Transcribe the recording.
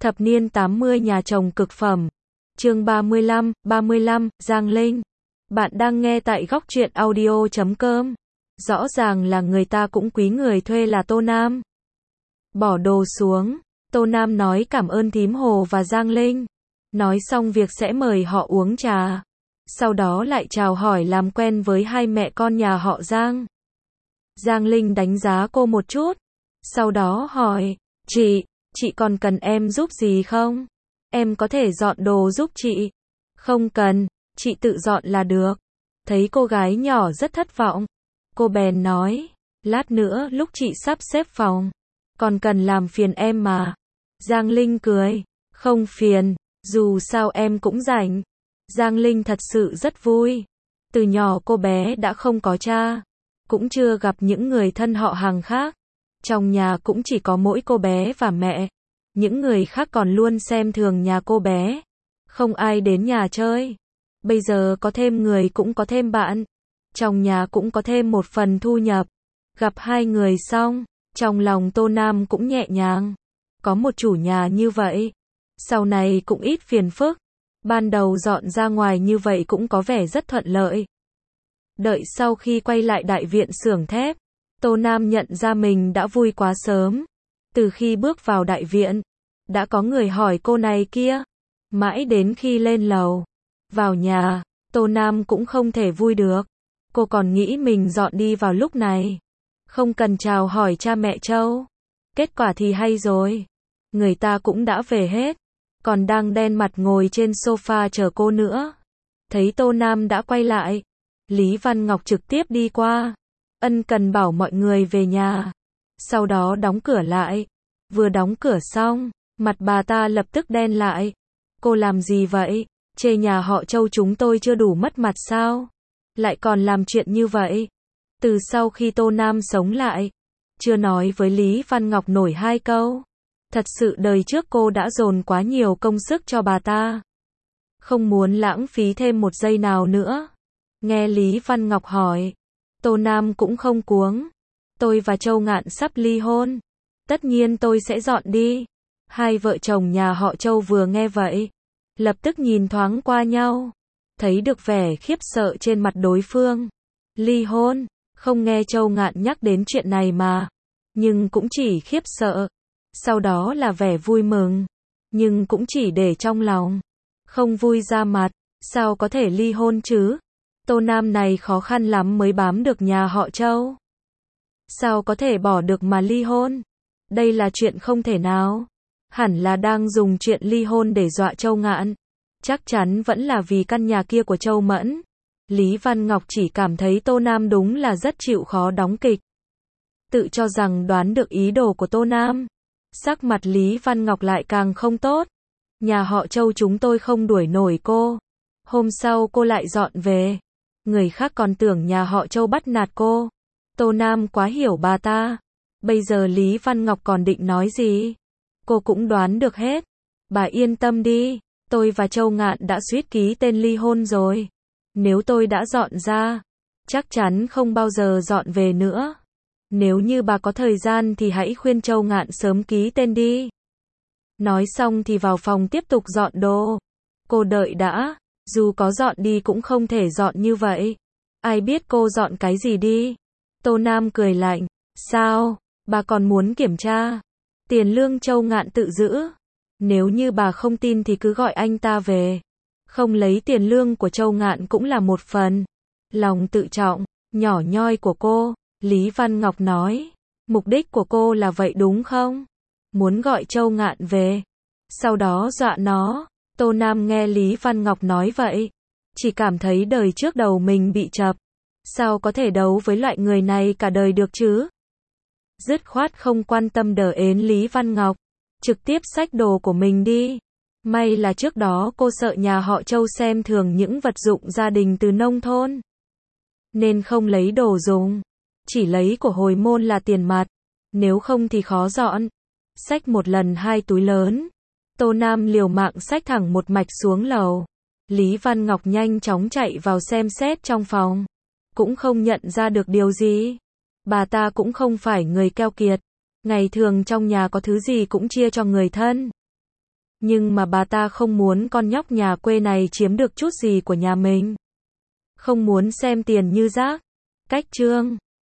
Thập niên 80 nhà chồng cực phẩm. Chương 35, Giang Linh. Bạn đang nghe tại góc truyện audio.com. Rõ ràng là người ta cũng quý người thuê là Tô Nam. Bỏ đồ xuống, Tô Nam nói cảm ơn thím Hồ và Giang Linh. Nói xong việc sẽ mời họ uống trà. Sau đó lại chào hỏi làm quen với hai mẹ con nhà họ Giang. Giang Linh đánh giá cô một chút. Sau đó hỏi, chị còn cần em giúp gì không? Em có thể dọn đồ giúp chị. Không cần, chị tự dọn là được. Thấy cô gái nhỏ rất thất vọng. Cô bèn nói, lát nữa lúc chị sắp xếp phòng, còn cần làm phiền em mà. Giang Linh cười, không phiền, dù sao em cũng rảnh. Giang Linh thật sự rất vui. Từ nhỏ cô bé đã không có cha, cũng chưa gặp những người thân họ hàng khác. Trong nhà cũng chỉ có mỗi cô bé và mẹ. Những người khác còn luôn xem thường nhà cô bé. Không ai đến nhà chơi. Bây giờ có thêm người cũng có thêm bạn. Trong nhà cũng có thêm một phần thu nhập. Gặp hai người xong, trong lòng Tô Nam cũng nhẹ nhàng. Có một chủ nhà như vậy, sau này cũng ít phiền phức. Ban đầu dọn ra ngoài như vậy cũng có vẻ rất thuận lợi. Đợi sau khi quay lại đại viện xưởng thép, Tô Nam nhận ra mình đã vui quá sớm. Từ khi bước vào đại viện, đã có người hỏi cô này kia. Mãi đến khi lên lầu, vào nhà, Tô Nam cũng không thể vui được. Cô còn nghĩ mình dọn đi vào lúc này, không cần chào hỏi cha mẹ Châu. Kết quả thì hay rồi. Người ta cũng đã về hết, còn đang đen mặt ngồi trên sofa chờ cô nữa. Thấy Tô Nam đã quay lại, Lý Văn Ngọc trực tiếp đi qua, ân cần bảo mọi người về nhà. Sau đó đóng cửa lại. Vừa đóng cửa xong, mặt bà ta lập tức đen lại. Cô làm gì vậy? Chê nhà họ Châu chúng tôi chưa đủ mất mặt sao? Lại còn làm chuyện như vậy. Từ sau khi Tô Nam sống lại, chưa nói với Lý Văn Ngọc nổi hai câu. Thật sự đời trước cô đã dồn quá nhiều công sức cho bà ta, không muốn lãng phí thêm một giây nào nữa. Nghe Lý Văn Ngọc hỏi, Tô Nam cũng không cuống. Tôi và Châu Ngạn sắp ly hôn. Tất nhiên tôi sẽ dọn đi. Hai vợ chồng nhà họ Châu vừa nghe vậy, lập tức nhìn thoáng qua nhau. Thấy được vẻ khiếp sợ trên mặt đối phương. Ly hôn, không nghe Châu Ngạn nhắc đến chuyện này mà. Nhưng cũng chỉ khiếp sợ. Sau đó là vẻ vui mừng. Nhưng cũng chỉ để trong lòng. Không vui ra mặt. Sao có thể ly hôn chứ? Tô Nam này khó khăn lắm mới bám được nhà họ Châu. Sao có thể bỏ được mà ly hôn? Đây là chuyện không thể nào. Hẳn là đang dùng chuyện ly hôn để dọa Châu Ngạn. Chắc chắn vẫn là vì căn nhà kia của Châu Mẫn. Lý Văn Ngọc chỉ cảm thấy Tô Nam đúng là rất chịu khó đóng kịch. Tự cho rằng đoán được ý đồ của Tô Nam. Sắc mặt Lý Văn Ngọc lại càng không tốt. Nhà họ Châu chúng tôi không đuổi nổi cô. Hôm sau cô lại dọn về. Người khác còn tưởng nhà họ Châu bắt nạt cô. Tô Nam quá hiểu bà ta. Bây giờ Lý Văn Ngọc còn định nói gì? Cô cũng đoán được hết. Bà yên tâm đi. Tôi và Châu Ngạn đã suýt ký tên ly hôn rồi. Nếu tôi đã dọn ra, chắc chắn không bao giờ dọn về nữa. Nếu như bà có thời gian thì hãy khuyên Châu Ngạn sớm ký tên đi. Nói xong thì vào phòng tiếp tục dọn đồ. Cô đợi đã. Dù có dọn đi cũng không thể dọn như vậy. Ai biết cô dọn cái gì đi? Tô Nam cười lạnh. Sao? Bà còn muốn kiểm tra? Tiền lương Châu Ngạn tự giữ. Nếu như bà không tin thì cứ gọi anh ta về. Không lấy tiền lương của Châu Ngạn cũng là một phần. Lòng tự trọng, nhỏ nhoi của cô. Lý Văn Ngọc nói. Mục đích của cô là vậy đúng không? Muốn gọi Châu Ngạn về. Sau đó dọa nó. Tô Nam nghe Lý Văn Ngọc nói vậy. Chỉ cảm thấy đời trước đầu mình bị chập. Sao có thể đấu với loại người này cả đời được chứ? Dứt khoát không quan tâm đờ ến Lý Văn Ngọc. Trực tiếp xách đồ của mình đi. May là trước đó cô sợ nhà họ Châu xem thường những vật dụng gia đình từ nông thôn. Nên không lấy đồ dùng. Chỉ lấy của hồi môn là tiền mặt. Nếu không thì khó dọn. Xách một lần 2 túi lớn. Tô Nam liều mạng xách thẳng một mạch xuống lầu. Lý Văn Ngọc nhanh chóng chạy vào xem xét trong phòng. Cũng không nhận ra được điều gì. Bà ta cũng không phải người keo kiệt. Ngày thường trong nhà có thứ gì cũng chia cho người thân. Nhưng mà bà ta không muốn con nhóc nhà quê này chiếm được chút gì của nhà mình. Không muốn xem tiền như rác. Cách chương